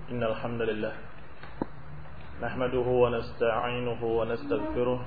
إن الحمد لله نحمده ونستعينه ونستغفره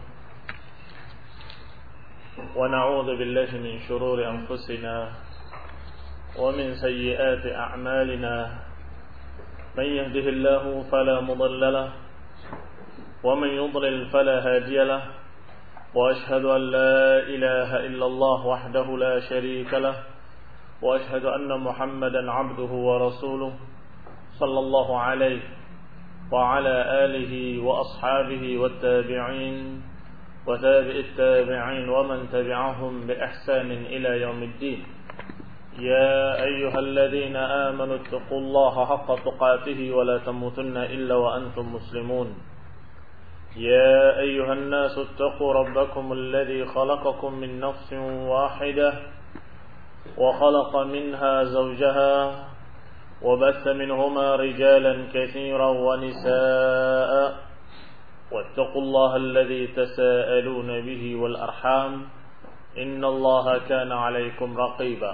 ونعوذ بالله من شرور أنفسنا ومن سيئات أعمالنا من يهده الله فلا مضل له ومن يضلل فلا هادي له وأشهد أن لا إله إلا الله وحده لا شريك له وأشهد أن محمدا عبده ورسوله صلى الله عليه وعلى آله وأصحابه والتابعين وتابع التابعين ومن تبعهم بإحسان إلى يوم الدين. يا أيها الذين آمنوا اتقوا الله حق تقاته ولا تموتن إلا وأنتم مسلمون. يا أيها الناس اتقوا ربكم الذي خلقكم من نفس واحدة وخلق منها زوجها وبث منهما رجالا كثيرا ونساء واتقوا الله الذي تساءلون به والأرحام إن الله كان عليكم رقيبا.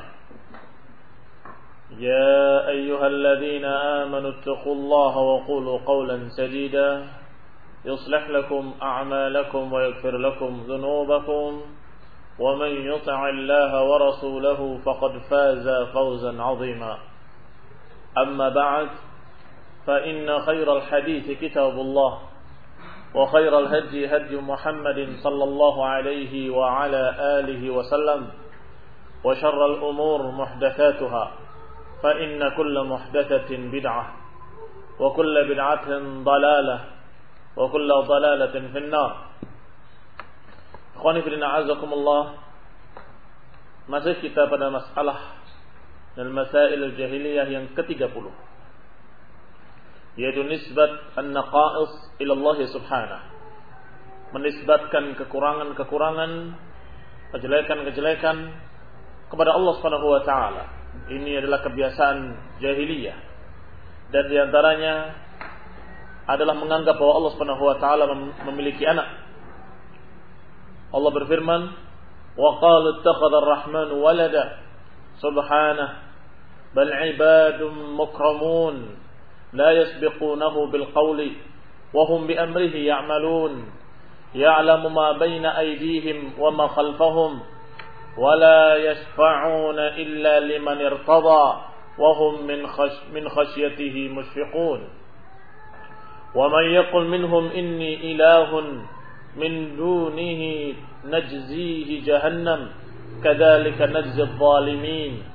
يا أيها الذين آمنوا اتقوا الله وقولوا قولا سديدا يصلح لكم أعمالكم ويغفر لكم ذنوبكم ومن يطع الله ورسوله فقد فاز فوزا عظيما. أما بعد فإن خير الحديث كتاب الله وخير الهدي هدي محمد صلى الله عليه وعلى آله وسلم وشر الأمور محدثاتها فإن كل محدثة بدعة وكل بدعة ضلالة وكل ضلالة في النار. Ikhwani fillah a'azakumullah. Masih kita pada masalah dan masail jahiliyah yang ke-30, yaitu nisbat an-naqais ila Allah subhanahu, menisbatkan kekurangan-kekurangan, kejelekan-kejelekan kepada Allah subhanahu wa ta'ala. Ini adalah kebiasaan jahiliyah, dan diantaranya adalah menganggap bahwa Allah subhanahu wa ta'ala memiliki anak. Allah berfirman, wa qalu ittakhadha ar-rahmanu walada subhanahu bal ibadun mukramun la yasbiqunahu bil qawli wa hum bi amrihi ya'malun ya'lamu ma bayna aydihim wa ma khalfahum wa la yashfa'una illa liman irtada wa hum min khashyatihi mushfiqun wa man yaqul minhum inni ilahun min dunihi najzihi jahannam kadzalika najzi adh-dhalimin.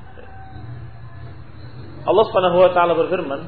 Allah Subhanahu wa taala berfirman,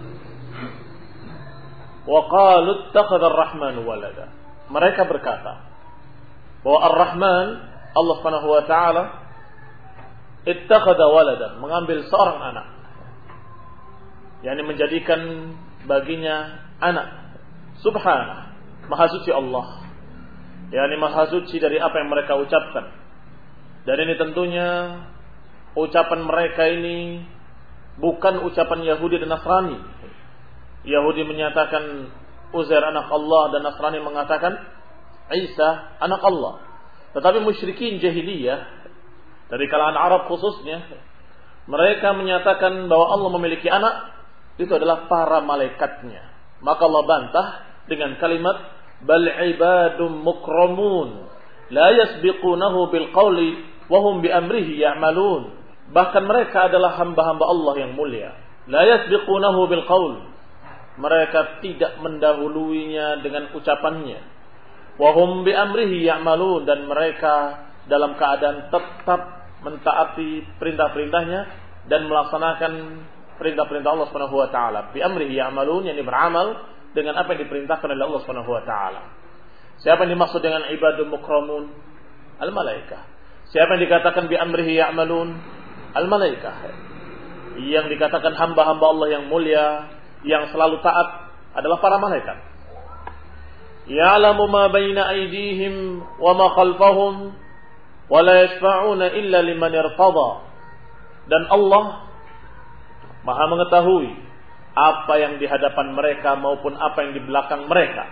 wa qalu ittakhadha ar-rahmanu walada. Mereka berkata bahwa Ar-Rahman, Allah Subhanahu wa taala, ittakhadha waladan, mengambil seorang anak, yakni menjadikan baginya anak. Subhanahu, maha suci Allah, yakni maha suci dari apa yang mereka ucapkan. Dan ini tentunya ucapan mereka ini bukan ucapan Yahudi dan Nasrani. Yahudi menyatakan Uzair anak Allah dan Nasrani mengatakan Isa anak Allah. Tetapi musyrikin jahiliyah dari kalangan Arab khususnya, mereka menyatakan bahwa Allah memiliki anak, itu adalah para malaikatnya. Maka Allah bantah dengan kalimat bal ibadum mukramun la yasbiqunahu bil qawli wa hum bi amrihi ya'malun. Bahkan mereka adalah hamba-hamba Allah yang mulia. La yasbiqunahu bil qaul. Mereka tidak mendahuluinya dengan ucapannya. Wa hum bi amrihi ya'malun, dan mereka dalam keadaan tetap mentaati perintah-perintahnya dan melaksanakan perintah-perintah Allah Subhanahu wa taala. Bi amrihi ya'malun, yang beramal dengan apa yang diperintahkan oleh Allah Subhanahu wa taala. Siapa yang dimaksud dengan ibadul mukramun? Al-malaikah. Siapa yang dikatakan bi amrihi ya'malun? Al-malaikah. Yang dikatakan hamba-hamba Allah yang mulia, yang selalu taat, adalah para malaikat. Ya'lamu ma baina aydihim wa ma khalfahum wa la yashfa'una illa liman irtada. Dan Allah Maha mengetahui apa yang di hadapan mereka maupun apa yang di belakang mereka.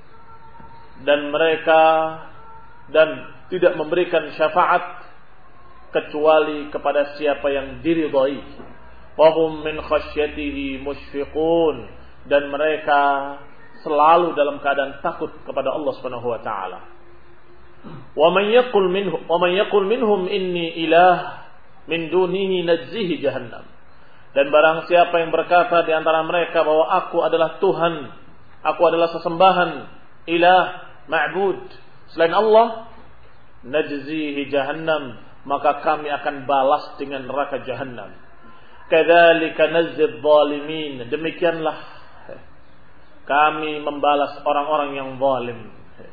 Dan tidak memberikan syafaat kecuali kepada siapa yang diridhai. Wahum min khasyatihi musyfiqun, dan mereka selalu dalam keadaan takut kepada Allah Subhanahu wa taala. Wa man yaqul minhum inni ilah min dunihi najzihi jahannam. Dan barang siapa yang berkata di antara mereka bahwa aku adalah Tuhan, aku adalah sesembahan, ilah, ma'bud selain Allah, najzihi jahannam, maka kami akan balas dengan neraka jahannam. Kadzalika nazzid zalimin, demikianlah kami membalas orang-orang yang zalim.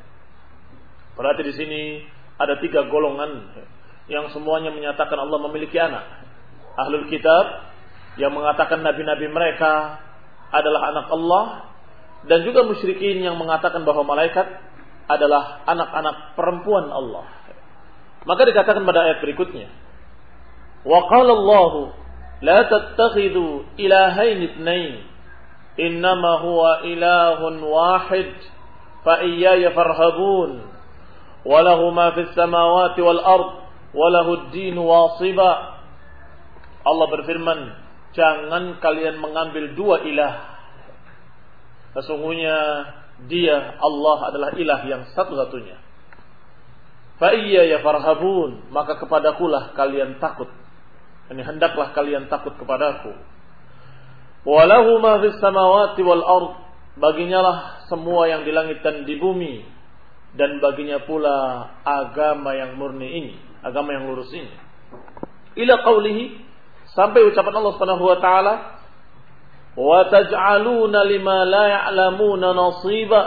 Berarti di sini ada 3 golongan yang semuanya menyatakan Allah memiliki anak. Ahlul kitab yang mengatakan nabi-nabi mereka adalah anak Allah, dan juga musyrikin yang mengatakan bahwa malaikat adalah anak-anak perempuan Allah. Maka dikatakan pada ayat berikutnya, wa qala Allah la tattakhidhu ilahayn itsnain innama huwa ilahun wahid fa iyaya farhabun wa lahu ma fis samawati wal ard wa lahu ad-din wasiba. Allah berfirman, jangan kalian mengambil 2 ilah. Sesungguhnya Dia, Allah adalah ilah yang satu-satunya. Fa iyaya farhabun, maka kepadakulah kalian takut. Ini hendaklah kalian takut kepadaku. Walahu ma fis samawati wal ard, baginya lah semua yang di langit dan di bumi, dan baginya pula agama yang murni ini, agama yang lurus ini. Ila qaulihi, sampai ucapan Allah Subhanahu wa taala, wa taj'aluna lima la ya'lamuna nasiba,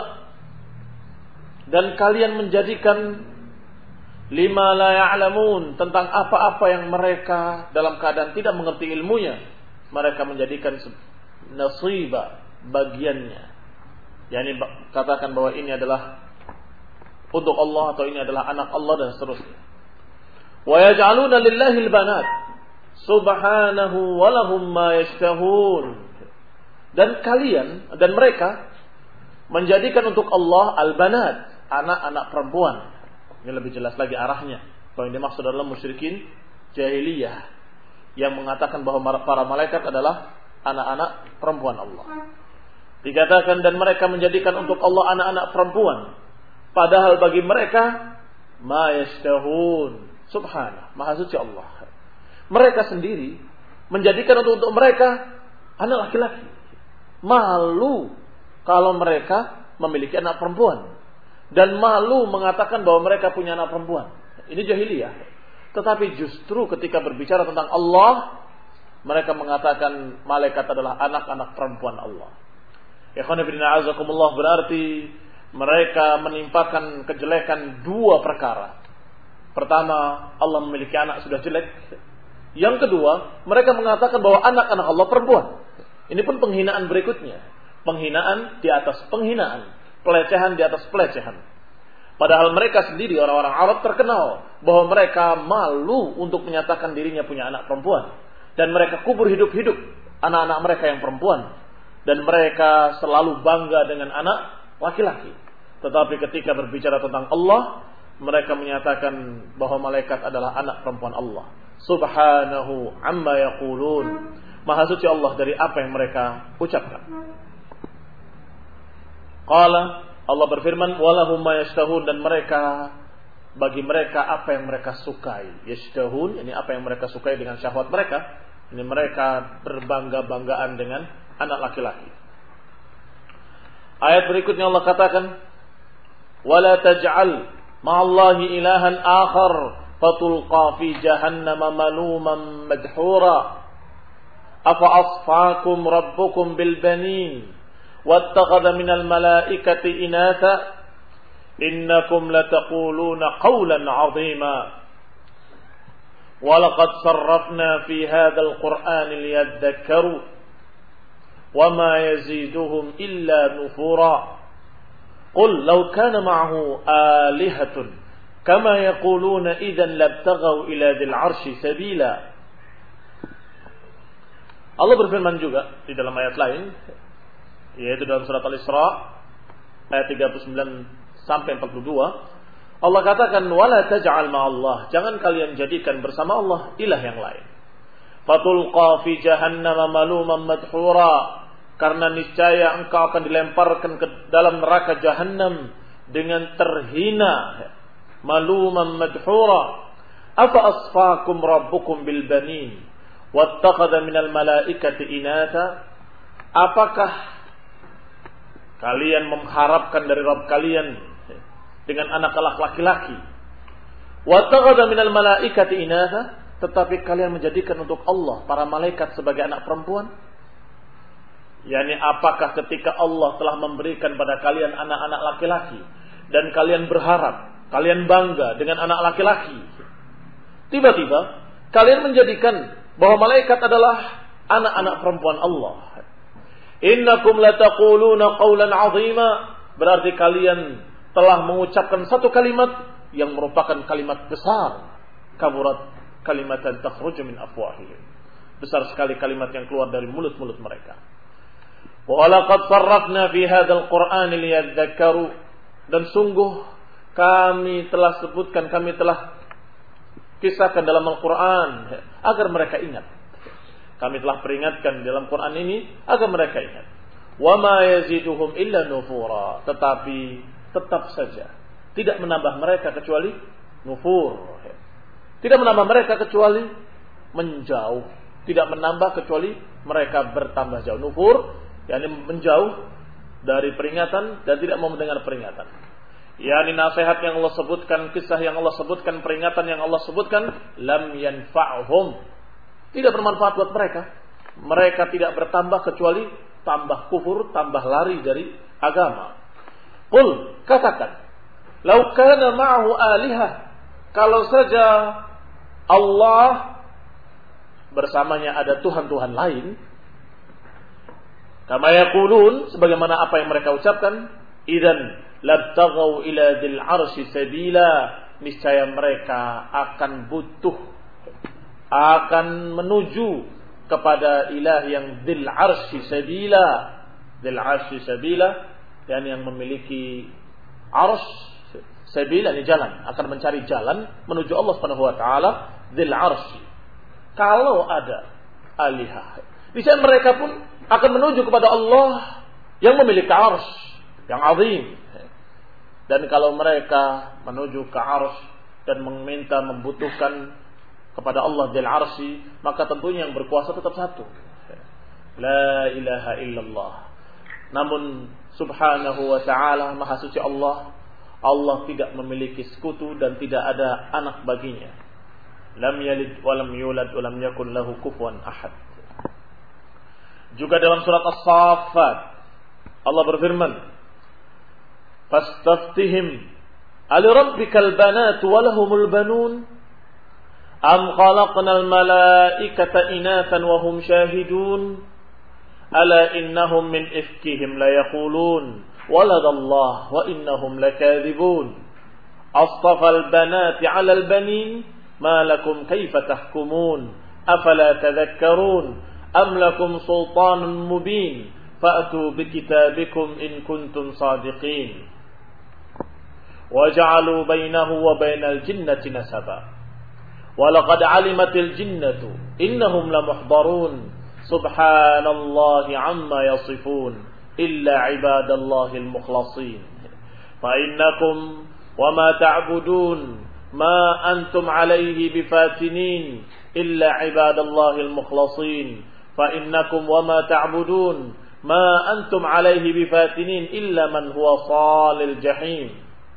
dan kalian menjadikan lima la ya'lamun, tentang apa-apa yang mereka dalam keadaan tidak mengerti ilmunya, mereka menjadikan nasiba, bagiannya. Yani katakan bahwa ini adalah untuk Allah, atau ini adalah anak Allah, dan seterusnya. Wa yaj'aluna lillahi al-banat subhanahu wa lahum ma yashtahun. Dan kalian dan mereka menjadikan untuk Allah al-banat, anak-anak perempuan. Ini lebih jelas lagi arahnya, bahwa yang dimaksud adalah musyrikin jahiliyah yang mengatakan bahwa para malaikat adalah anak-anak perempuan Allah. Dikatakan dan mereka menjadikan untuk Allah anak-anak perempuan, padahal bagi mereka ma yashtahun. Subhanallah, maha suci Allah. Mereka sendiri menjadikan untuk mereka anak laki-laki. Malu kalau mereka memiliki anak perempuan, dan malu mengatakan bahwa mereka punya anak perempuan. Ini jahiliyah. Tetapi justru ketika berbicara tentang Allah, mereka mengatakan malaikat adalah anak-anak perempuan Allah. Ikhwan fillah a'azakumullah, berarti mereka menimpakan kejelekan 2 perkara. Pertama, Allah memiliki anak sudah jelek. Yang kedua, mereka mengatakan bahwa anak-anak Allah perempuan. Ini pun penghinaan berikutnya. Penghinaan di atas penghinaan. Pelecehan di atas pelecehan. Padahal mereka sendiri, orang-orang Arab, terkenal bahwa mereka malu untuk menyatakan dirinya punya anak perempuan. Dan mereka kubur hidup-hidup anak-anak mereka yang perempuan. Dan mereka selalu bangga dengan anak laki-laki. Tetapi ketika berbicara tentang Allah, mereka menyatakan bahwa malaikat adalah anak perempuan Allah. Subhanahu amma yaqulun, maha suci Allah dari apa yang mereka ucapkan. Qala, Allah berfirman, walahum ma yashtahun, dan mereka, bagi mereka apa yang mereka sukai. Yashtahun, ini apa yang mereka sukai dengan syahwat mereka. Ini mereka berbangga-banggaan dengan anak laki-laki. Ayat berikutnya Allah katakan, wala taj'al ma'allahi ilahan akhar fatulqa fi jahannam maluman madhura afa asfakum rabbukum bil banin wattakhadha minal malaikati inatha innakum lataquluna qawlan 'azima walaqad sarrafna fi hadzal qur'ani liyadhakkaru wama yaziduhum illa nufura qul law kana ma'ahu alihatun kama yaquluna idzan labtaghaw ila dzil 'arsy sabila. Allah berfirman juga di dalam ayat lain, yaitu dalam surat Al-Isra ayat 39 sampai 42, Allah katakan wala taj'al ma'allah, jangan kalian jadikan bersama Allah ilah yang lain. Fatulqa fi jahannam maluman madhura, karena niscaya engkau akan dilemparkan ke dalam neraka Jahannam dengan terhina, maluman madhura. Afa asfakum rabbukum bil banin wattakhadha minal malaikati inatha? Apakah kalian mengharapkan dari Rabb kalian dengan anak laki-laki? Wattakhadha minal malaikati inatha, tetapi kalian menjadikan untuk Allah para malaikat sebagai anak perempuan? Yani apakah ketika Allah telah memberikan pada kalian anak-anak laki-laki dan kalian berharap, kalian bangga dengan anak laki-laki, tiba-tiba kalian menjadikan bahwa malaikat adalah anak-anak perempuan Allah? Innakum lataquluna qawlan 'azima, berarti kalian telah mengucapkan satu kalimat yang merupakan kalimat besar. Kaburat kalimatan takhruju min afwahihim, besar sekali kalimat yang keluar dari mulut-mulut mereka. Wa laqad sarrafna fi hadzal qur'an liyadhakkaru, dan sungguh kami telah sebutkan, kami telah kisahkan dalam Al-Qur'an agar mereka ingat. Kami telah peringatkan dalam Quran ini agar mereka ingat. Wa ma yaziduhum illa nufura, tetapi tetap saja tidak menambah mereka kecuali nufur. Tidak menambah mereka kecuali menjauh, tidak menambah kecuali mereka bertambah jauh. Nufur yakni menjauh dari peringatan dan tidak mau mendengar peringatan. yakni nasihat yang Allah sebutkan, kisah yang Allah sebutkan, peringatan yang Allah sebutkan, lam yanfa'hum, tidak bermanfaat buat mereka. Mereka tidak bertambah kecuali tambah kufur, tambah lari dari agama. Qul, katakan, lau kana ma'ahu alihah, kalau saja Allah bersamanya ada Tuhan-Tuhan lain, kama yaqulun, sebagaimana apa yang mereka ucapkan, idzan labtaghaw ila dzil arsy sabila, niscaya mereka akan butuh, akan menuju kepada ilah yang dzil arsy sabila. Dzil arsy sabila yang memiliki arsy, sabila ini jalan, akan mencari jalan menuju Allah Subhanahu wa taala. Dzil arsy, kalau ada alihah, niscaya mereka pun akan menuju kepada Allah yang memiliki arsy yang azim. Dan kalau mereka menuju ke arsy dan meminta, membutuhkan kepada Allah Dzil Arsy, maka tentunya yang berkuasa tetap satu, la ilaha illallah. Namun subhanahu wa ta'ala, maha suci Allah, Allah tidak memiliki sekutu dan tidak ada anak baginya. Lam yalid wa lam yulad wa lam yakun lahu kufuwan ahad. Juga dalam surat As-Saffat Allah berfirman, fastaftihim alirabbikal banatu walahumul banun am khalaqnal malaikata inathan wa hum syahidun ala innahum min ifkihim la yaqulun waladallah wa innahum lakadzibun astafal banati 'alal banin ma lakum kayfa tahkumun afala tadhakkarun am lakum sultanun mubin fa'tu bikitabikum in kuntum sadiqin waja'alu bainahu wa bainal jinnati nasaba walaqad 'alimatil jinnatu innahum lamuhdarun subhanallahi 'amma yasifun illa 'ibadallahil mukhlasin fa innakum wama ta'budun ma antum 'alaihi bifatinin illa 'ibadallahil mukhlasin fa innakum wama ta'budun ma antum 'alaihi bifatinin illa man huwa salil jahim.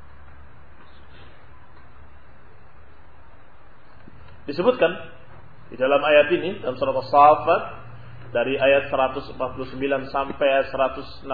Disebutkan di dalam ayat ini dalam surat As-Saffat dari ayat 149 sampai ayat 163.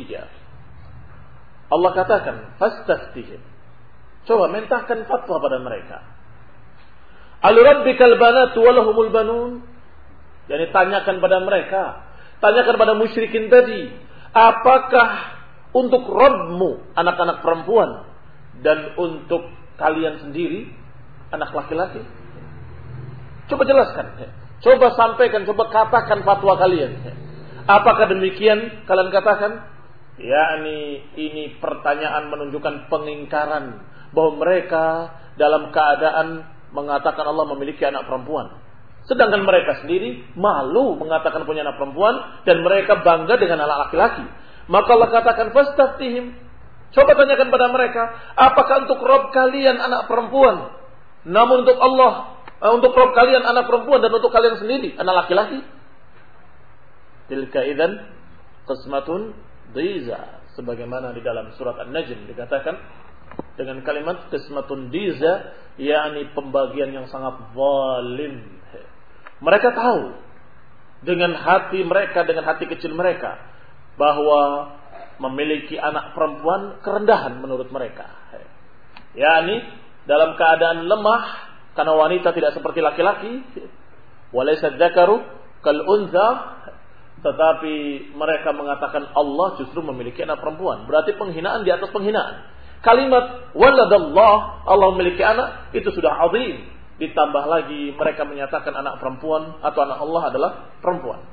Allah katakan, fastaftihim, coba mintakan fatwa pada mereka. Alirabbikal banatu walahumul banun, yani tanyakan pada mereka, tanyakan pada musyrikin tadi, apakah untuk Rabbmu anak-anak perempuan dan untuk kalian sendiri anak laki-laki? Coba jelaskan, coba sampaikan, coba katakan fatwa kalian. Apakah demikian kalian katakan? Yakni ini pertanyaan menunjukkan pengingkaran bahwa mereka dalam keadaan mengatakan Allah memiliki anak perempuan. Sedangkan mereka sendiri malu mengatakan punya anak perempuan dan mereka bangga dengan anak laki-laki. Maka Allah katakan fastaftihim. Coba tanyakan pada mereka, apakah untuk Rabb kalian anak perempuan? Namun untuk Allah, untuk Rabb kalian anak perempuan dan untuk kalian sendiri anak laki-laki? Tilka idzan qismatun dhiza. Sebagaimana di dalam surat An-Najm dikatakan dengan kalimat qismatun dhiza, yakni pembagian yang sangat zalim. Mereka tahu dengan hati mereka, dengan hati kecil mereka, bahwa memiliki anak perempuan kerendahan menurut mereka. Yakni dalam keadaan lemah, karena wanita tidak seperti laki-laki. Walaysa dzakaru kal untha. Tetapi mereka mengatakan Allah justru memiliki anak perempuan. Berarti penghinaan di atas penghinaan. Kalimat waladallah, Allah memiliki anak, itu sudah azim. Ditambah lagi mereka menyatakan anak perempuan atau anak Allah adalah perempuan.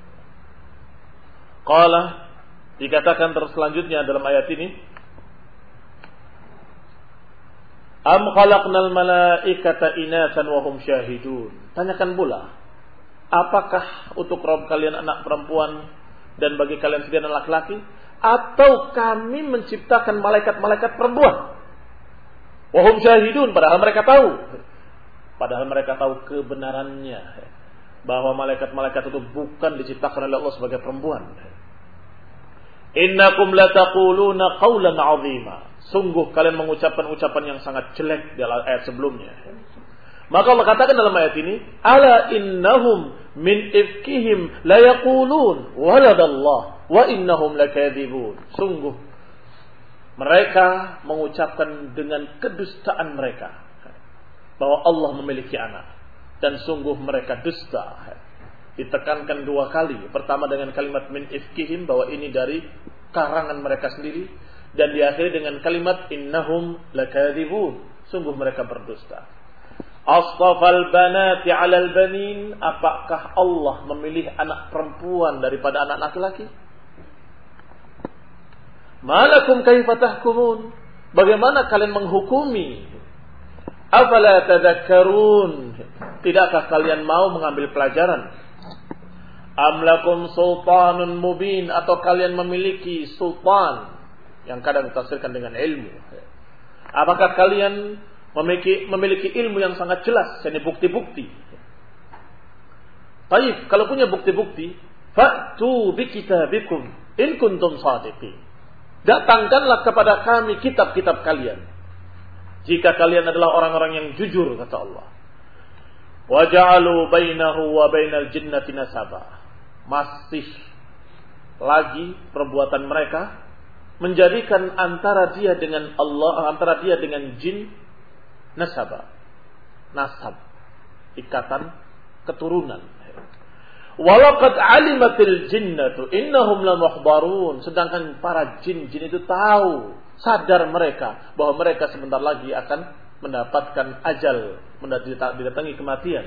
Qala, dikatakan terus selanjutnya dalam ayat ini, am khalaqnal malaikata inatan wa hum syahidun. Tanyakan pula, apakah untuk Rabb kalian anak perempuan dan bagi kalian sendiri anak laki-laki, atau kami menciptakan malaikat-malaikat perempuan? Wa hum syahidun, padahal mereka tahu. Padahal mereka tahu kebenarannya bahwa malaikat-malaikat itu bukan diciptakan oleh Allah sebagai perempuan. Innakum lataquluna qawlan 'azima. Sungguh kalian mengucapkan ucapan yang sangat jelek di ayat sebelumnya. Maka Allah katakan dalam ayat ini, ala innahum min ifkihim la yaqulun waladallah wa innahum lakadzibun. Sungguh mereka mengucapkan dengan kedustaan mereka bahwa Allah memiliki anak, dan sungguh mereka dusta. Ditekankan dua kali. Pertama dengan kalimat min ifkihim, bahwa ini dari karangan mereka sendiri, dan diakhiri dengan kalimat innahum lakadzibun. Sungguh mereka berdusta. Astafal banati 'alal banin. Apakah Allah memilih anak perempuan daripada anak laki-laki? Malakum kaifa tahkumun? Bagaimana kalian menghukumi? Afala tadhakkarun? Tidakkah kalian mau mengambil pelajaran? Am lakum sultanun mubin? Atau kalian memiliki sultan yang kadang ditafsirkan dengan ilmu? Apakah kalian memiliki ilmu yang sangat jelas, yakni bukti-bukti? Baik, kalau punya bukti-bukti, fa'tu bi kitabikum in kuntum shadiqin. Datangkanlah kepada kami kitab-kitab kalian jika kalian adalah orang-orang yang jujur, kata Allah. Wa ja'alu bainahu wa bainal jinnati nasaba. Masih lagi perbuatan mereka menjadikan antara dia dengan Allah, antara dia dengan jin, nasab, ikatan keturunan. Walaqad alimatil jinnatu innahum lamuhdarun. Sedangkan para jin-jin itu tahu, sadar mereka bahwa mereka sebentar lagi akan mendapatkan ajal, didatangi kematian.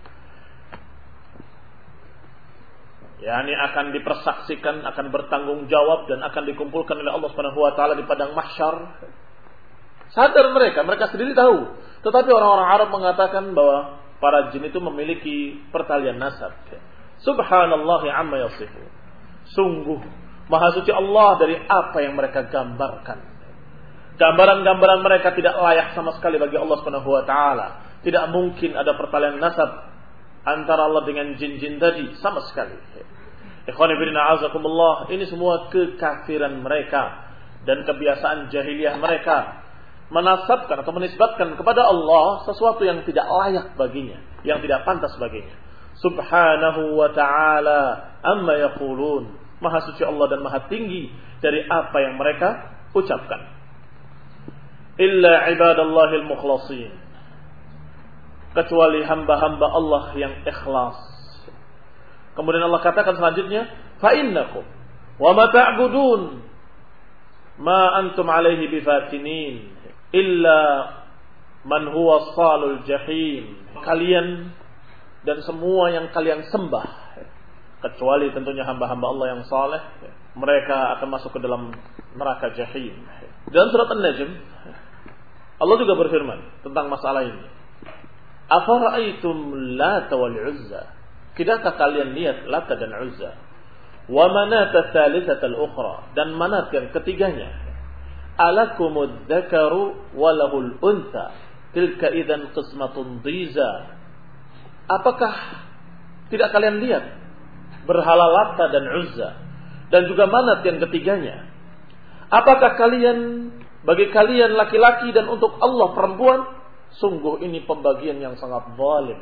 yakni akan dipersaksikan, akan bertanggung jawab dan akan dikumpulkan oleh Allah Subhanahu wa taala di padang mahsyar. Sadar mereka sendiri tahu. Tetapi orang-orang Arab mengatakan bahwa para jin itu memiliki pertalian nasab. Subhanallah amma yasifun. Sungguh maha suci Allah dari apa yang mereka gambarkan. Gambaran-gambaran mereka tidak layak sama sekali bagi Allah Subhanahu wa taala. Tidak mungkin ada pertalian nasab antara Allah dengan jin-jin tadi sama sekali. Ikhwani fillah azakumullah, ini semua kekafiran mereka dan kebiasaan jahiliyah mereka menasabkan atau menisbatkan kepada Allah sesuatu yang tidak layak baginya, yang tidak pantas baginya. Subhanahu wa ta'ala amma yaqulun. Maha suci Allah dan maha tinggi dari apa yang mereka ucapkan. Illa ibadallahil mukhlasin, kecuali hamba-hamba Allah yang ikhlas. Kemudian Allah katakan selanjutnya, fa innakum wa ma ta'budun ma antum alaihi bifatinin illa man huwa salul jahim. Kalian dan semua yang kalian sembah, kecuali tentunya hamba-hamba Allah yang saleh, mereka akan masuk ke dalam neraka jahim. Dalam surat An-Najm Allah juga berfirman tentang masalah ini. Afara'aitum Lata wal Uzza? Tidakkah kalian lihat Lata dan Uzza? Wa Manata tsalitsatal ukhra, dan Manat yang ketiganya. Alakumud dzakaru wa lahul untha, tilka idzan qismatun dhiza. Apakah tidak kalian lihat berhala Lata dan Uzza dan juga Manat yang ketiganya? Apakah bagi kalian laki-laki dan untuk Allah perempuan? Sungguh ini pembagian yang sangat zalim.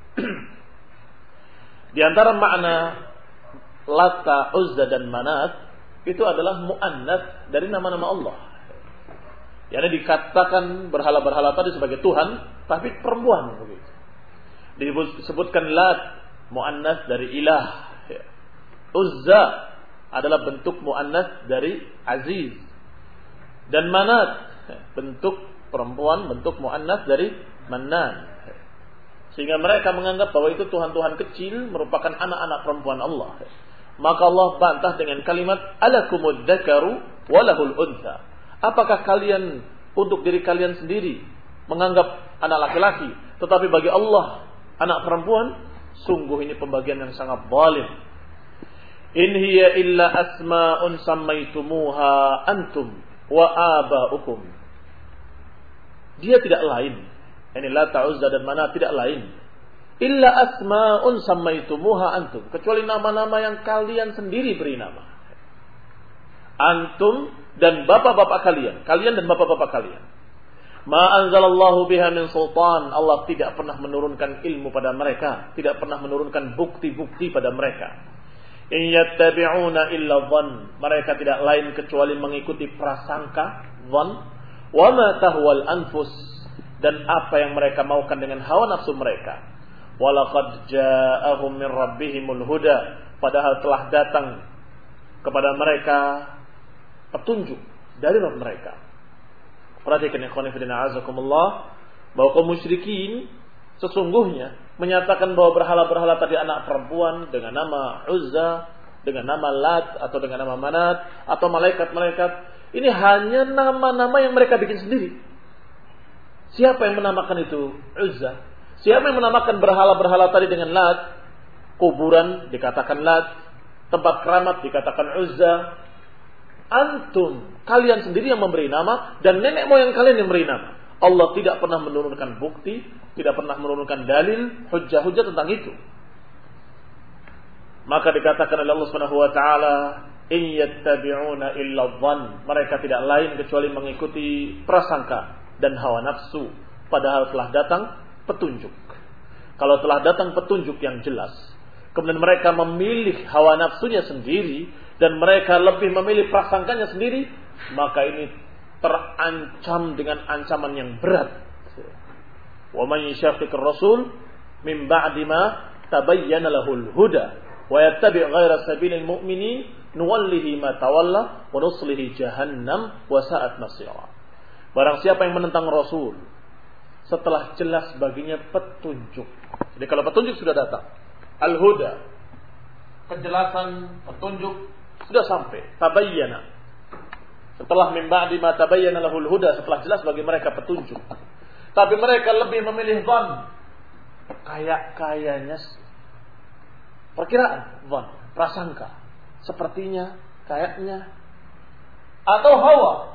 Di antara makna Lata, Uzza dan Manat itu adalah muannats dari nama-nama Allah. Yani dikatakan berhala-berhala tadi sebagai Tuhan, tapi perempuan begitu. Disebutkan Lat, muannats dari ilah. Uzza adalah bentuk muannats dari Aziz. Dan Manat bentuk perempuan, bentuk muannats dari Mannan. Sehingga mereka menganggap bahwa itu Tuhan-Tuhan kecil merupakan anak-anak perempuan Allah. Maka Allah bantah dengan kalimat alakumud dzakaru wa lahul untha. Apakah kalian untuk diri kalian sendiri menganggap anak laki-laki, tetapi bagi Allah anak perempuan? Sungguh ini pembagian yang sangat zalim. In hiya illa asma'un sammaitumuha antum wa aba'ukum. Dia tidak lain, ini Lata, Uzza dan Manat tidak lain, illa asma'un sammaitumuha antum, kecuali nama-nama yang kalian sendiri beri nama. Antum dan bapak-bapak kalian dan bapak-bapak kalian. Ma anzalallahu biha min sultan, Allah tidak pernah menurunkan ilmu pada mereka, tidak pernah menurunkan bukti-bukti pada mereka. In yattabi'una illa dhann, mereka tidak lain kecuali mengikuti prasangka, dhann, wa ma tahwal anfus, dan apa yang mereka maukan dengan hawa nafsu mereka. Walaqad ja'ahum min rabbihimul huda, padahal telah datang kepada mereka petunjuk dari Rabb mereka. Perhatikan ikhwan fillah azakumullah, bahwa kaum musyrikin sesungguhnya menyatakan bahwa berhala-berhala tadi anak perempuan dengan nama Uzza, dengan nama Lat atau dengan nama Manat atau malaikat-malaikat, ini hanya nama-nama yang mereka bikin sendiri. Siapa yang menamakan itu Uzza? Siapa yang menamakan berhala-berhala tadi dengan Lat? Kuburan dikatakan Lat, tempat keramat dikatakan Uzza. Antum, kalian sendiri yang memberi nama, dan nenek moyang kalian yang memberi nama. Allah tidak pernah menurunkan bukti, tidak pernah menurunkan dalil, hujjah-hujjah tentang itu. Maka dikatakan oleh Allah Subhanahu wa taala, in yattabi'una illa dhann, mereka tidak lain kecuali mengikuti prasangka dan hawa nafsu, padahal telah datang petunjuk. Kalau telah datang petunjuk yang jelas, kemudian mereka memilih hawa nafsunya sendiri dan mereka lebih memilih prasangkanya sendiri, maka ini terancam dengan ancaman yang berat. Wa man yashaqiqir rasul min ba'di ma tabayyana lahul huda wa yattabi' ghayra sabilil mu'minin nuwallihi ma tawalla wa nuslihi jahannam wa sa'at masira. Barang siapa yang menentang Rasul setelah jelas baginya petunjuk. Jadi kalau petunjuk sudah datang, al-huda, penjelasan petunjuk sudah sampai, tabayyana. Setelah min ba'di ma tabayyana lahul huda, setelah jelas bagi mereka petunjuk. Tapi mereka lebih memilih dhann. Kayaknya perkiraan, dhann, prasangka. Sepertinya, kayaknya, atau hawa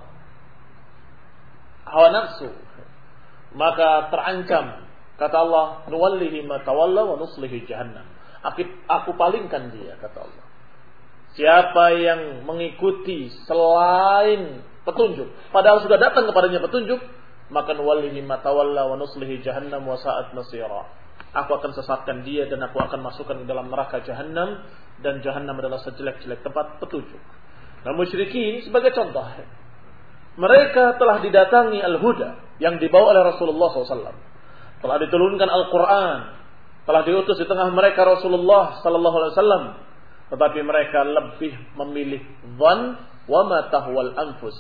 nafsu. Maka terancam, kata Allah, nuwallihi ma tawalla wa nuslihi jahannam. Aku palingkan dia, kata Allah. Siapa yang mengikuti selain petunjuk, padahal sudah datang kepadanya petunjuk, maka nuwallihi ma tawalla wa nuslihi jahannam wa sa'at masira. Aku akan sesatkan dia dan aku akan masukkan ke dalam neraka jahannam, dan jahannam adalah sejelek-jelek tempat petunjuk. Nah, musyrikin sebagai contoh, mereka telah didatangi al-huda yang dibawa oleh Rasulullah SAW. Telah diturunkan Al-Quran, telah diutus di tengah mereka Rasulullah SAW. Tetapi mereka lebih memilih dhann wa ma tahwal anfus.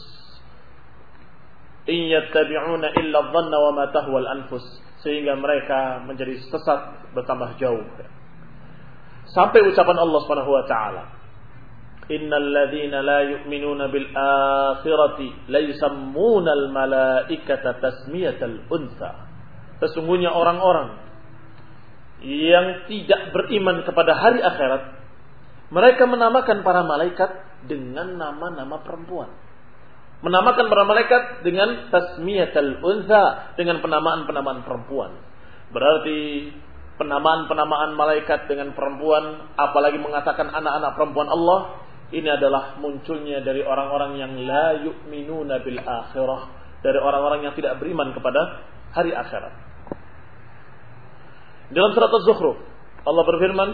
In yattabi'una illa dhanna wa ma tahwal anfus, sehingga mereka menjadi sesat bertambah jauh. Sampai ucapan Allah Subhanahu wa taala, innal ladzina la yu'minuna bil akhirati la yusammuna al malaikata tasmiyatal untha. Sesungguhnya orang-orang yang tidak beriman kepada hari akhirat, mereka menamakan para malaikat dengan nama-nama perempuan. Menamakan para malaikat dengan tasmiyatul unsa, dengan penamaan-penamaan perempuan. Berarti penamaan-penamaan malaikat dengan perempuan, apalagi mengatakan anak-anak perempuan Allah, ini adalah munculnya dari orang-orang yang la yu'minuna bil akhirah, dari orang-orang yang tidak beriman kepada hari akhirat. Dalam surat Az-Zukhruf Allah berfirman,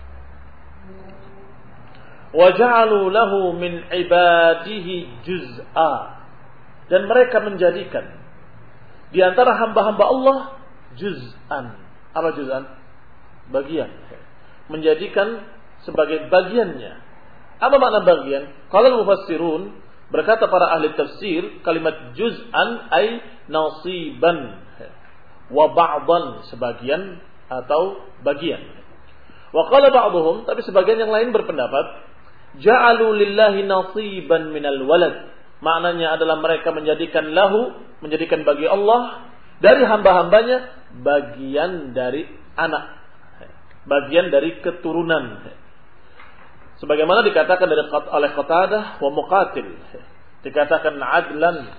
wa ja'alu lahu min ibadihi juz'a, dan mereka menjadikan di antara hamba-hamba Allah juz'an. Apa juz'an? Bagian. Menjadikan sebagai bagiannya. Apa makna bagian? Kalau mufassirun, berkata para ahli tafsir, kalimat juz'an ay nasiban wa ba'dan, sebagian atau bagian. Wa qala ba'dhum, tapi sebagian yang lain berpendapat ja'alu lillahi nasiban minal walad. Maknanya adalah mereka menjadikan lahu, menjadikan bagi Allah dari hamba-hambanya bagian dari anak, bagian dari keturunan. Sebagaimana dikatakan oleh Qatadah wa Muqatil, dikatakan adlan.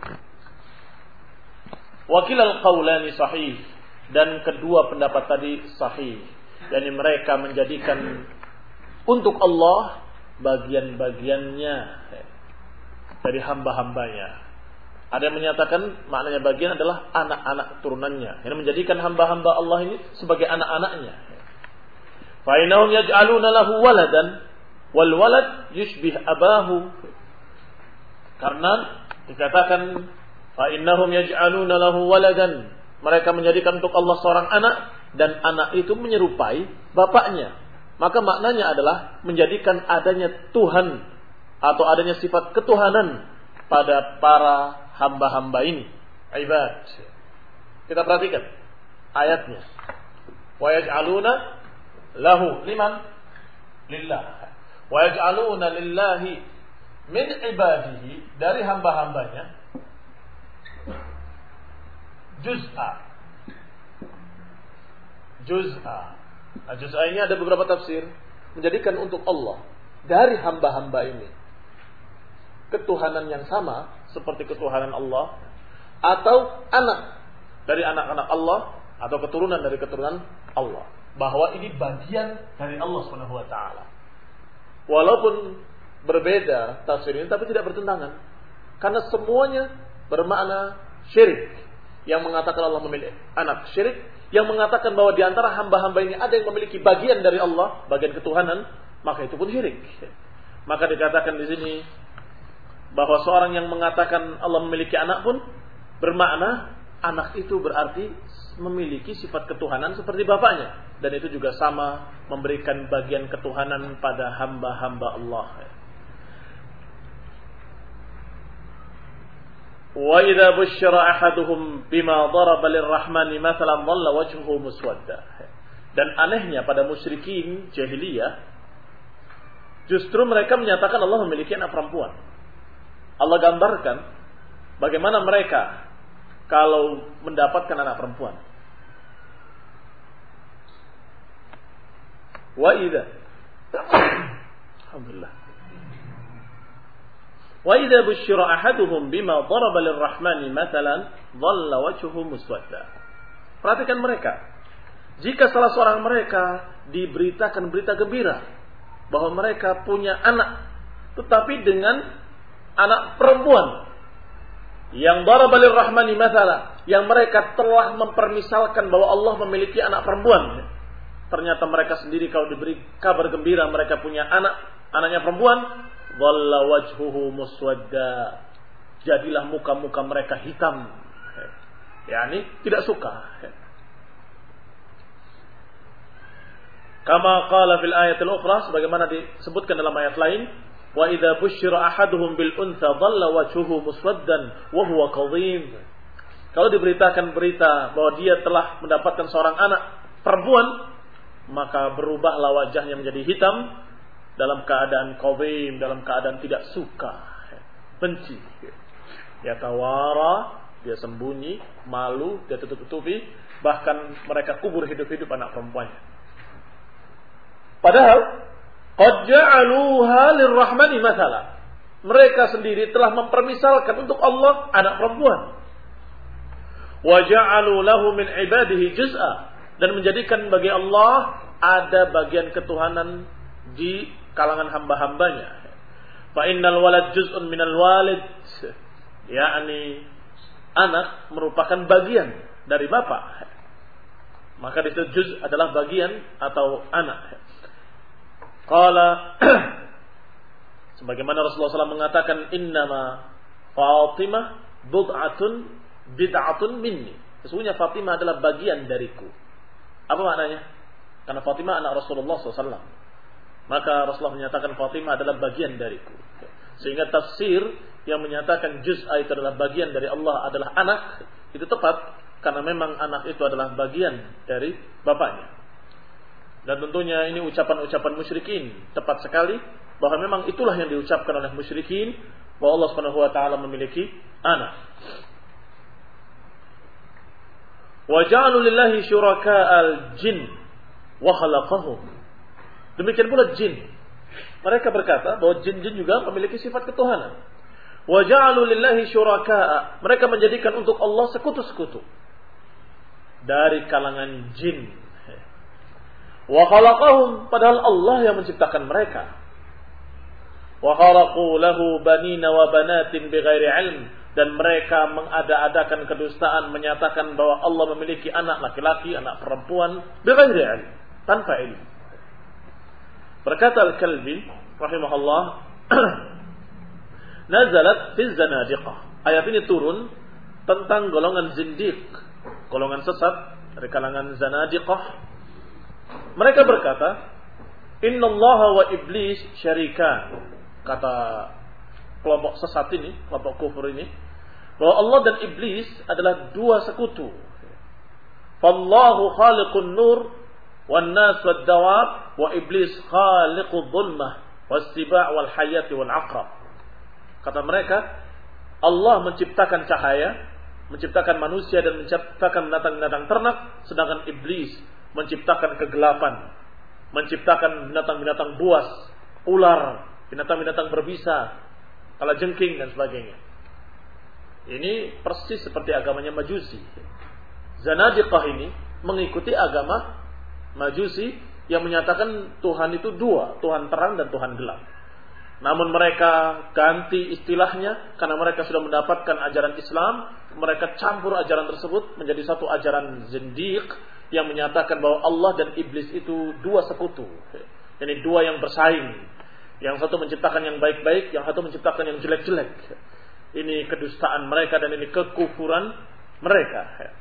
Wa kilal qaulani sahih, dan kedua pendapat tadi sahih. Yani mereka menjadikan untuk Allah bagian-bagiannya dari hamba-hambanya. Ada yang menyatakan maknanya bagian adalah anak-anak turunannya, yang menjadikan hamba-hamba Allah ini sebagai anak-anaknya. Fa innahum yaj'aluna lahu waladan wal walad yushbih abahu. Karena dikatakan fa innahum yaj'aluna lahu waladan, mereka menjadikan untuk Allah seorang anak, dan anak itu menyerupai bapaknya. Maka maknanya adalah menjadikan adanya Tuhan atau adanya sifat ketuhanan pada para hamba-hamba ini, ibad. Kita perhatikan ayatnya. Wa yaj'aluna lahu liman? Lillah. Wa yaj'aluna lillahi min ibadihi, dari hamba-hambanya juz'a. Nah, juz'a ini ada beberapa tafsir, menjadikan untuk Allah dari hamba-hamba ini ketuhanan yang sama seperti ketuhanan Allah, atau anak dari anak-anak Allah, atau keturunan dari keturunan Allah, bahwa ini bagian dari Allah Subhanahu wa taala. Walaupun berbeda tafsir ini, tapi tidak bertentangan, karena semuanya bermakna syirik. Yang mengatakan Allah memiliki anak, syirik. Yang mengatakan bahwa di antara hamba-hamba ini ada yang memiliki bagian dari Allah, bagian ketuhanan, maka itu pun syirik. Maka dikatakan di sini bahwa seorang yang mengatakan Allah memiliki anak pun bermakna anak itu berarti memiliki sifat ketuhanan seperti bapaknya, dan itu juga sama memberikan bagian ketuhanan pada hamba-hamba Allah. Wa idza busyira ahaduhum bima daraba lirrahmani mathalan dhalla wajhuhu muswadda. Dan anehnya pada musyrikin jahiliyah, justru mereka menyatakan Allah memiliki anak perempuan. Allah gambarkan bagaimana mereka kalau mendapatkan anak perempuan. Wa idza alhamdulillah. Wa idza busyira ahaduhum bima daraba lirrahmani mathalan dhalla wajhuhu muswadda. Perhatikan mereka. Jika salah seorang mereka diberitakan berita gembira bahwa mereka punya anak, tetapi dengan anak perempuan yang daraba lirrahmani mathalan, yang mereka telah mempermisalkan bahwa Allah memiliki anak perempuan. Ternyata mereka sendiri kalau diberi kabar gembira mereka punya anak, anaknya perempuan, dhalla wajhuhu muswadda, jadilah muka-muka mereka hitam, yakni tidak suka. Kama qala fil ayatil ukhra, sebagaimana disebutkan dalam ayat lain, wa idza busyira ahaduhum bil untha dhalla wajhuhu muswaddan wa huwa kadhim. Kalau diberitakan berita bahwa dia telah mendapatkan seorang anak perempuan, maka berubahlah wajahnya menjadi hitam dalam keadaan kadhim, dalam keadaan tidak suka, benci. Yatawara dia sembunyi, malu, dia tutup-tutupi, bahkan mereka kubur hidup-hidup anak perempuannya. Padahal qad ja'aluha lirrahmani mathala. Mereka sendiri telah mempermisalkan untuk Allah anak perempuan. Wa ja'alu lahu min ibadihi juz'a, dan menjadikan bagi Allah ada bagian ketuhanan di kalangan hamba-hambanya. Fa innal walad juz'un minal walid, yakni anak merupakan bagian dari bapak. Maka itu juz adalah bagian atau anak. Qala sebagaimana Rasulullah SAW mengatakan, innama Fatimah bid'atun minni. Sesungguhnya Fatimah adalah bagian dariku. Apa maknanya? Karena Fatimah anak Rasulullah SAW. Maka Rasulullah menyatakan Fatimah adalah bagian dariku. Sehingga tafsir yang menyatakan juz'a itu adalah bagian dari Allah adalah anak, itu tepat, karena memang anak itu adalah bagian dari bapaknya. Dan tentunya ini ucapan-ucapan musyrikin, tepat sekali bahwa memang itulah yang diucapkan oleh musyrikin, bahwa Allah Subhanahu wa taala memiliki anak. Wa ja'alu lillahi syuraka'al jin wa khalaqahum. Demikian pula jin. Mereka berkata bahwa jin-jin juga memiliki sifat ketuhanan. Wa ja'alu lillahi syuraka'a. Mereka menjadikan untuk Allah sekutu-sekutu dari kalangan jin. Wa khalaqahum, padahal Allah yang menciptakan mereka. Wa kharaqu lahu banina wa banatin bighairi ilm, dan mereka mengada-adakan kedustaan, menyatakan bahwa Allah memiliki anak laki-laki, anak perempuan bighairi ilm, tanpa ilmu. Berkata Al-Kalbi rahimahullah, nazalat fi zanadiqah. Ayat ini turun tentang golongan zindiq, golongan sesat dari kalangan zanadiqah. Mereka berkata, innallaha wa iblis syarikan. Kata kelompok sesat ini, kelompok kufur ini, bahwa Allah dan iblis adalah dua sekutu. Fallahu khaliqun nur wan nas wad dawab wa iblis khaliqudh dhulmah was-siba' wal hayati wal 'aqrab. Kata mereka, Allah menciptakan cahaya, menciptakan manusia dan menciptakan binatang-binatang ternak, sedangkan iblis menciptakan kegelapan, menciptakan binatang-binatang buas, ular, binatang-binatang berbisa, kalajengking dan sebagainya. Ini persis seperti agamanya Majusi. Zanadiqah ini mengikuti agama Majusi yang menyatakan Tuhan itu dua, Tuhan terang dan Tuhan gelap. Namun mereka ganti istilahnya karena mereka sudah mendapatkan ajaran Islam, mereka campur ajaran tersebut menjadi satu ajaran zindiq yang menyatakan bahwa Allah dan iblis itu dua sekutu. Ini dua yang bersaing. Yang satu menciptakan yang baik-baik, yang satu menciptakan yang jelek-jelek. Ini kedustaan mereka dan ini kekufuran mereka.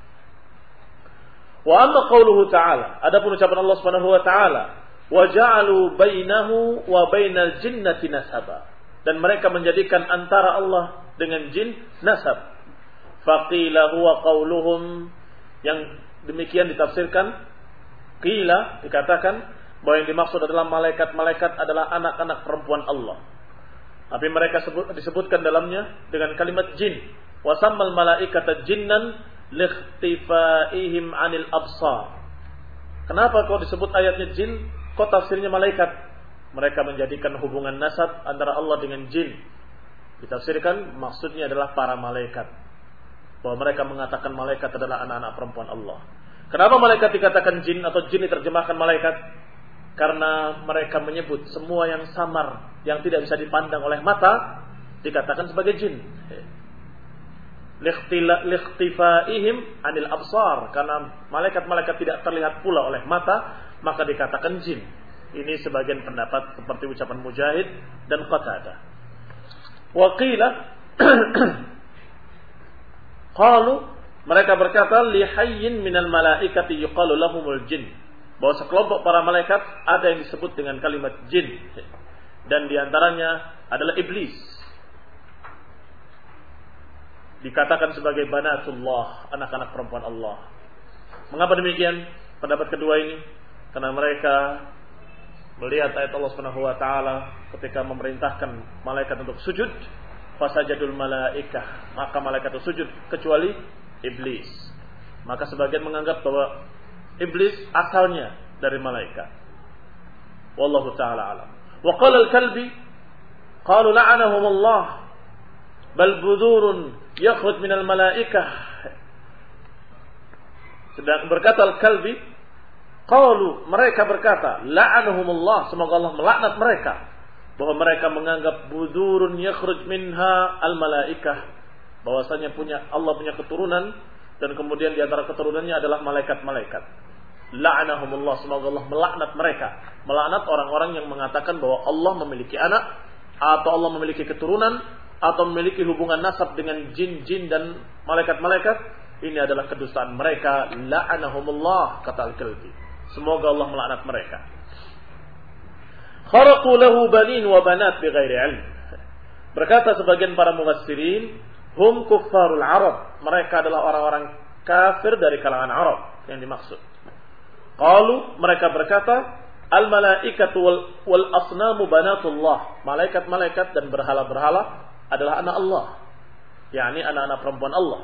Wa amma qauluhu ta'ala, adapun ucapan Allah Subhanahu wa ta'ala, wa ja'alu bainahu wa bainal jinnati nasaba, dan mereka menjadikan antara Allah dengan jin nasab. Faqila huwa qauluhum, yang demikian ditafsirkan, qila dikatakan bahwa yang dimaksud adalah malaikat-malaikat adalah anak-anak perempuan Allah. Tapi mereka disebutkan dalamnya dengan kalimat jin. Wa sammal malaikata jinnan likhtifaihim 'anil absar. Kenapa kau disebut ayatnya jin? Kok tafsirnya malaikat? Mereka menjadikan hubungan nasab antara Allah dengan jin. Ditafsirkan maksudnya adalah para malaikat. Bahwa mereka mengatakan malaikat adalah anak-anak perempuan Allah. Kenapa malaikat dikatakan jin atau jin diterjemahkan malaikat? Karena mereka menyebut semua yang samar, yang tidak bisa dipandang oleh mata, dikatakan sebagai jin. Likhtifaihim 'anil absar, karena malaikat-malaikat tidak terlihat pula oleh mata, maka dikatakan jin. Ini sebagian pendapat seperti ucapan Mujahid dan Qatadah. Wa qila qalu, mereka berkata, li hayyin minal malaikati yuqalu lahumul jin, bahwa sekelompok para malaikat ada yang disebut dengan kalimat jin, dan diantaranya adalah iblis, dikatakan sebagai banatullah, anak-anak perempuan Allah. Mengapa demikian? Pendapat kedua ini karena mereka melihat ayat Allah Subhanahu wa taala ketika memerintahkan malaikat untuk sujud, fasajadul malaikah, maka malaikat itu sujud kecuali iblis. Maka sebagian menganggap bahwa iblis asalnya dari malaikat. Wallahu taala alam. Wa qala al-kalbi qalu la'anahumullah bal budurun yakhruj minal malaikah. Sedang berkata al-kalbi, qalu, mereka berkata, la'anahumullah, semoga Allah melaknat mereka, bahwa mereka menganggap budurun yakhruj minha al-malaikah, bahwasanya Allah punya keturunan dan kemudian di antara keturunannya adalah malaikat-malaikat. La'anahumullah, semoga Allah melaknat mereka, melaknat orang-orang yang mengatakan bahwa Allah memiliki anak atau Allah memiliki keturunan atau memiliki hubungan nasab dengan jin-jin dan malaikat-malaikat. Ini adalah kedustaan mereka. La'anahumullah, kata al-Kalbi, semoga Allah melaknat mereka. Kharaqu lahu banin wa banat bighairi ilm. Berkata sebagian para mufassirin, hum kuffarul Arab, mereka adalah orang-orang kafir dari kalangan Arab yang dimaksud. Qalu, mereka berkata, al malaikatu wal asnamu banatullah, malaikat-malaikat dan berhala-berhala adalah anak Allah, yakni anak-anak perempuan Allah.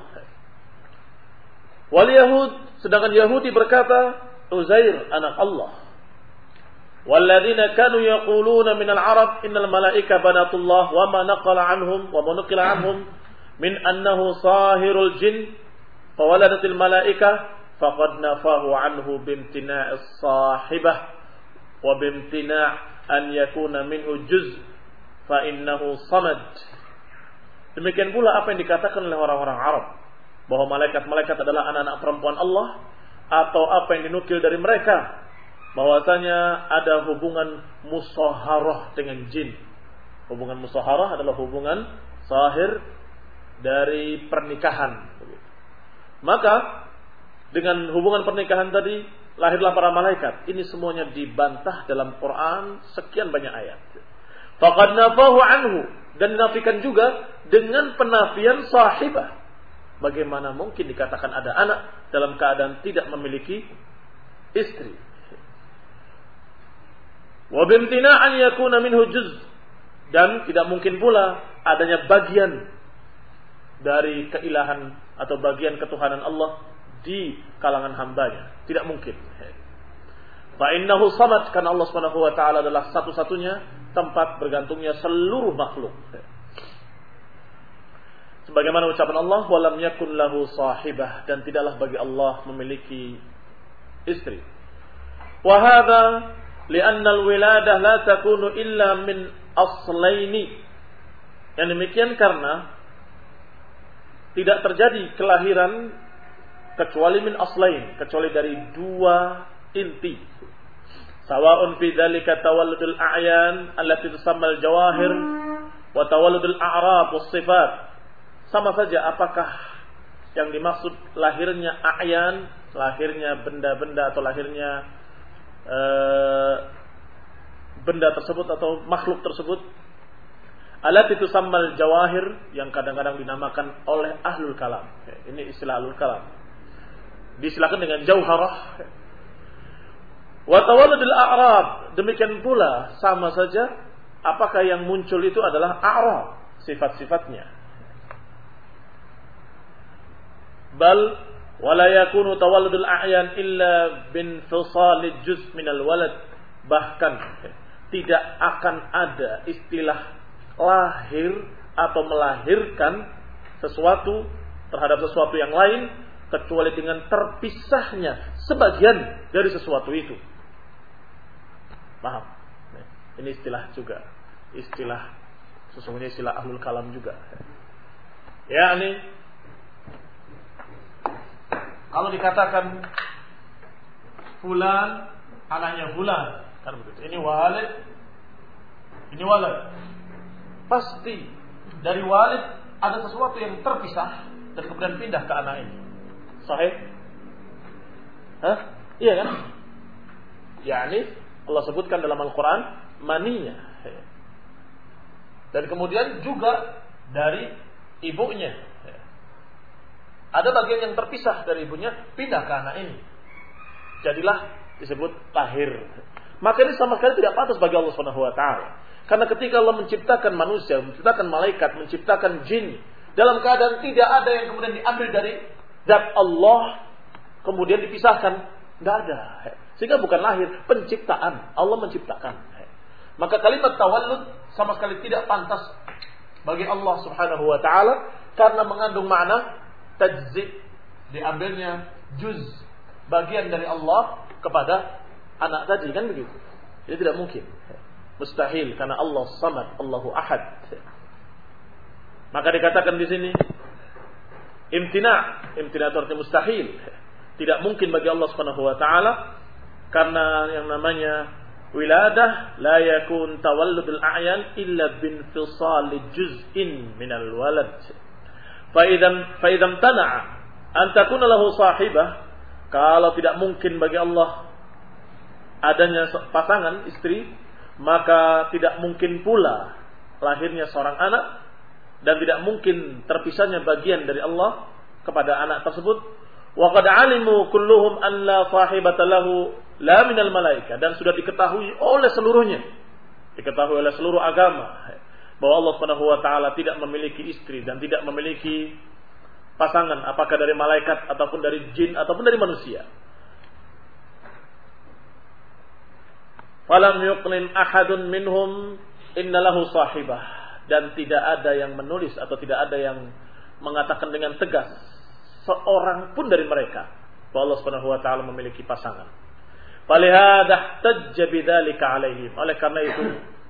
Wal Yahud, sedangkan Yahudi berkata Uzair anak Allah. Walladzina kanu yaquluna minal Arab innal malaika banatullah wa ma naqala anhum wa ma nuqila anhum min annahu sahirul jin fawaladatil malaika faqad nafahu anhu bimtina'is sahibah wa bimtina' an yakuna minhu juz fa innahu samad. Demikian pula apa yang dikatakan oleh orang-orang Arab, bahwa malaikat-malaikat adalah anak-anak perempuan Allah, atau apa yang dinukil dari mereka, bahwasanya ada hubungan musaharah dengan jin. Hubungan musaharah adalah hubungan sahir dari pernikahan. Maka dengan hubungan pernikahan tadi lahirlah para malaikat. Ini semuanya dibantah dalam Quran sekian banyak ayat. Faqad nafahu anhu, dan dinafikan juga dengan penafian sahibah. Bagaimana mungkin dikatakan ada anak dalam keadaan tidak memiliki istri? Wa bimtina'an yakuna minhu juz, dan tidak mungkin pula adanya bagian dari keilahan atau bagian ketuhanan Allah di kalangan hambanya. Tidak mungkin. Fa innahu samad, karena Allah Subhanahu wa taala adalah satu-satunya tempat bergantungnya seluruh makhluk. Sebagaimana ucapan Allah, walam yakun lahu sahibah, dan tidaklah bagi Allah memiliki istri. Wa hadza li'anna al-wiladah la takunu illa min aslaini. Yang demikian karena tidak terjadi kelahiran kecuali min aslain, kecuali dari dua inti. Sawa'un fi dzalika tawalludul a'yan allati tusamma al-jawahir wa tawalludul a'rab was sifat. Sama saja apakah yang dimaksud lahirnya a'yan, lahirnya benda-benda atau lahirnya benda tersebut atau makhluk tersebut, allati tusammal jawahir, yang kadang-kadang dinamakan oleh ahlul kalam. Ini istilah ahlul kalam. Disilakan dengan jauharah. Wa tawalludul a'rab, demikian pula sama saja apakah yang muncul itu adalah a'rab, sifat-sifatnya. Bal wala yakunu tawalludul a'yan illa bin fisalil juz minal walad, bahkan tidak akan ada istilah lahir atau melahirkan sesuatu terhadap sesuatu yang lain kecuali dengan terpisahnya sebagian dari sesuatu itu. Paham? Ini istilah juga, istilah sesungguhnya istilah ahlul kalam juga. Ya, ini kalau dikatakan fulan anaknya fulan, kan begitu. Ini walid, ini walad. Pasti dari walid ada sesuatu yang terpisah dan kemudian pindah ke anak ini. Sahih? Hah? Iya kan? Yani Allah sebutkan dalam Al-Quran maninya. Dan kemudian juga dari ibunya. Ada bagian yang terpisah dari ibunya, pindah ke anak ini. Jadilah disebut lahir. Maka ini sama sekali tidak pantas bagi Allah Subhanahu wa taala. Karena ketika Allah menciptakan manusia, menciptakan malaikat, menciptakan jin, dalam keadaan tidak ada yang kemudian diambil dari zat Allah, kemudian dipisahkan. Tidak ada. Sehingga bukan lahir, penciptaan. Allah menciptakan. Maka kalimat tawallud sama sekali tidak pantas bagi Allah subhanahu wa ta'ala, karena mengandung makna tajzi'. Diambilnya juz, bagian dari Allah kepada anak tadi, kan begitu. Jadi tidak mungkin. Mustahil, karena Allah samad, Allahu ahad. Maka dikatakan di sini imtina' itu artinya mustahil. Tidak mungkin bagi Allah Subhanahu wa taala, karena yang namanya wiladah la yakun tawalludul a'yan illa binfisal juz'in minal walad. Fa idzam tana'a an takuna lahu sahibah, kalau tidak mungkin bagi Allah adanya pasangan istri, maka tidak mungkin pula lahirnya seorang anak, dan tidak mungkin terpisahnya bagian dari Allah kepada anak tersebut. Wa qad alimu kulluhum an la sahibata lahu la minal malaika, dan sudah diketahui oleh seluruhnya, diketahui oleh seluruh agama, bahwa Allah Subhanahu wa taala tidak memiliki istri dan tidak memiliki pasangan, apakah dari malaikat ataupun dari jin ataupun dari manusia. Falam yuqlim ahadun minhum inna lahu sahibah, dan tidak ada yang menulis atau tidak ada yang mengatakan dengan tegas seorang pun dari mereka bahwa Allah Subhanahu wa taala memiliki pasangan. Falihada ihtajja bidzalika alaihim, oleh karena itu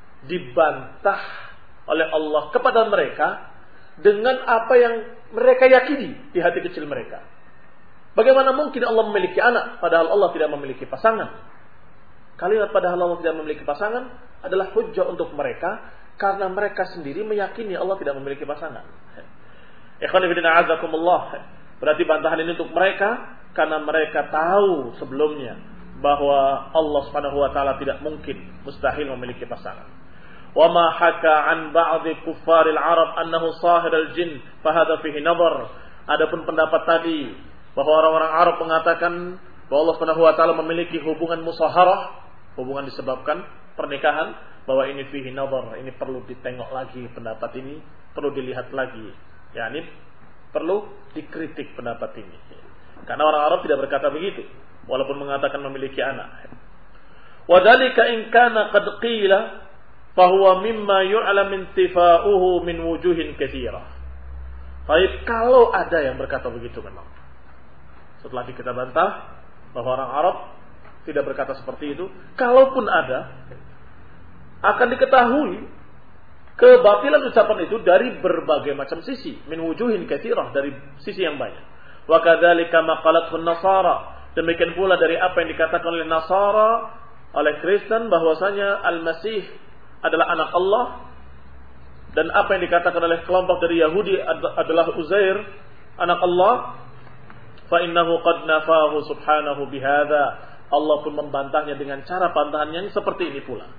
dibantah oleh Allah kepada mereka dengan apa yang mereka yakini di hati kecil mereka. Bagaimana mungkin Allah memiliki anak padahal Allah tidak memiliki pasangan? Kalimat padahal Allah tidak memiliki pasangan adalah hujjah untuk mereka, karena mereka sendiri meyakini Allah tidak memiliki pasangan. Ikhwan fillah azakumullah. Berarti bantahan ini untuk mereka, karena mereka tahu sebelumnya bahwa Allah Subhanahu wa taala tidak mungkin, mustahil memiliki pasangan. Wa ma haka an ba'dhi kuffaril Arab annahu sahirul jin fa hadha fihi nadhar. Adapun pendapat tadi bahwa orang-orang Arab mengatakan bahwa Allah Subhanahu wa taala memiliki hubungan musaharah, hubungan disebabkan pernikahan, bahwa ini fihi nadhar, ini perlu ditengok lagi pendapat ini, perlu dilihat lagi. Yani perlu dikritik pendapat ini. Karena orang Arab tidak berkata begitu walaupun mengatakan memiliki anak. Wa dzalika in kana qad qila fa huwa mimma yu'lam intifa'uhu min wujuhin katsirah. Baik, kalau ada yang berkata begitu memang. Setelah kita bantah bahwa orang Arab tidak berkata seperti itu, kalaupun ada, akan diketahui kebatilan ucapan itu dari berbagai macam sisi, min wujuhin katsirah, dari sisi yang banyak. Wa kadzalika maqalatul nasara, demikian pula dari apa yang dikatakan oleh Nasara, oleh Kristen, bahwasanya Al-Masih adalah anak Allah, dan apa yang dikatakan oleh kelompok dari Yahudi adalah Uzair anak Allah. Fa innahu qad nafahu subhanahu bihadza, Allah pun membantahnya dengan cara bantahan yang seperti ini pula.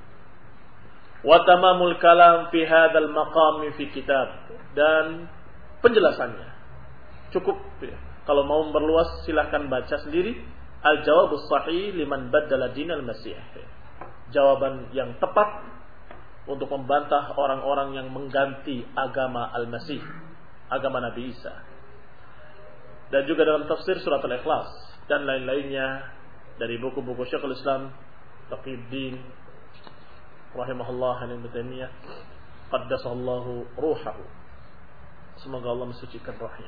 Wa tamamul kalam fi hadzal maqam fi kitab, dan penjelasannya cukup ya. Kalau mau memperluas silahkan baca sendiri Al-Jawabus Sahih liman baddala dinal Masih. Jawaban yang tepat untuk membantah orang-orang yang mengganti agama Al-Masih, agama Nabi Isa. Dan juga dalam tafsir surat Al-Ikhlas dan lain-lainnya dari buku-buku Syekhul Islam Taqiyuddin rahimahullah Ibnu Taimiyah qaddasallahu ruhahu, semoga Allah mensucikan rohnya.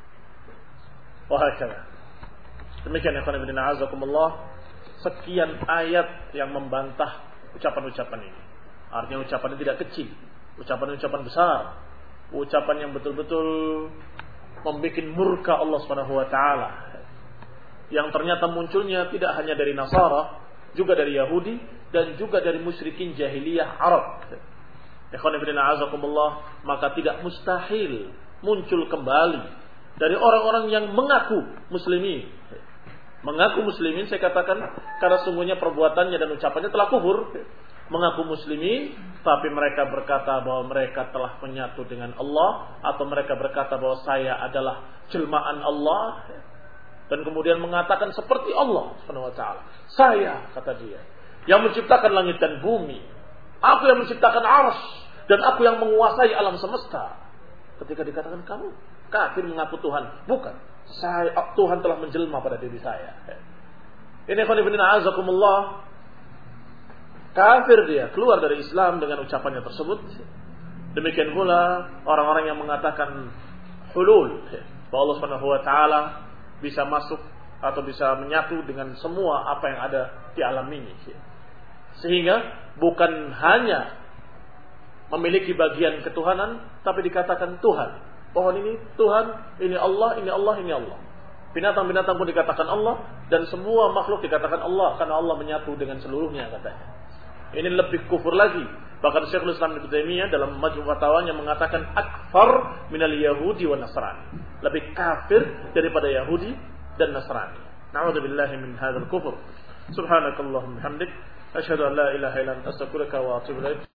Wahakala. Demikian ya khana bina azakumullah, sekian ayat yang membantah ucapan-ucapan ini. Artinya ucapan ini tidak kecil, ucapan-ucapan besar, ucapan yang betul-betul membuat murka Allah Subhanahu wa taala, yang ternyata munculnya tidak hanya dari Nasara, juga dari Yahudi, dan juga dari musyrikin jahiliyah Arab. Ikhwan fillah azakumullah, maka tidak mustahil muncul kembali dari orang-orang yang mengaku muslimin. Mengaku muslimin, saya katakan, karena sungguhnya perbuatannya dan ucapannya telah kufur. Mengaku muslimin, tapi mereka berkata bahwa mereka telah menyatu dengan Allah, atau mereka berkata bahwa saya adalah jelmaan Allah, dan kemudian mengatakan seperti Allah Subhanahu wa taala. Saya, kata dia, yang menciptakan langit dan bumi. Aku yang menciptakan arsy dan aku yang menguasai alam semesta. Ketika dikatakan kamu kafir mengaku Tuhan, bukan. Tuhan telah menjelma pada diri saya. Ini khonifidina azakumullah. Kafir dia, keluar dari Islam dengan ucapannya tersebut. Demikian pula orang-orang yang mengatakan hulul, bahwa Allah Subhanahu wa taala bisa masuk atau bisa menyatu dengan semua apa yang ada di alam ini. Sehingga bukan hanya memiliki bagian ketuhanan, tapi dikatakan Tuhan. Pohon ini Tuhan, ini Allah, ini Allah, ini Allah. Binatang-binatang pun dikatakan Allah, dan semua makhluk dikatakan Allah, karena Allah menyatu dengan seluruhnya katanya. Ini lebih kufur lagi. Bahkan Syekhul Islam Ibnu Taimiyah dalam Majmu' Fatawanya mengatakan akfar minal Yahudi wa Nasrani. Lebih kafir daripada Yahudi dan Nasrani. Na'udzubillahi min hadzal kufur. Subhanakallahumma hamdik asyhadu an la ilaha illa anta astaghfiruka wa atubu ilaik.